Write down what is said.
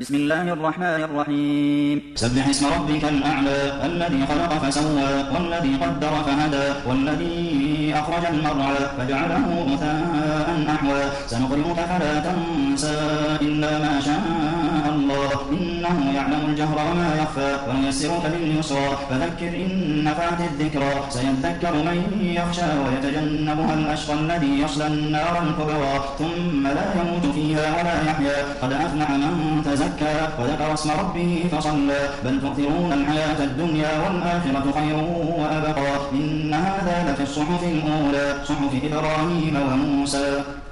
بسم الله الرحمن الرحيم سبح اسم ربك الأعلى الذي خلق فسوى والذي قدر فهدى والذي أخرج المرعى فجعله غثاء أحوى سنقرئك فلا تنسى إلا ما شاء الله إنه يعلم الجهر وما يخفى ونيسرك لليسرى فذكر إن نفعت الذكرى سيذكر من يخشى ويتجنبها الأشقى الذي يصلى النار الكبرى ثم لا يموت فيها ولا يحيا قد أفلح من تزكى وذكر اسم ربه فصلى بل تؤثرون الحياة الدنيا والآخرة خير وأبقى إن هذا لفي الصحف الأولى صحف إبراهيم وموسى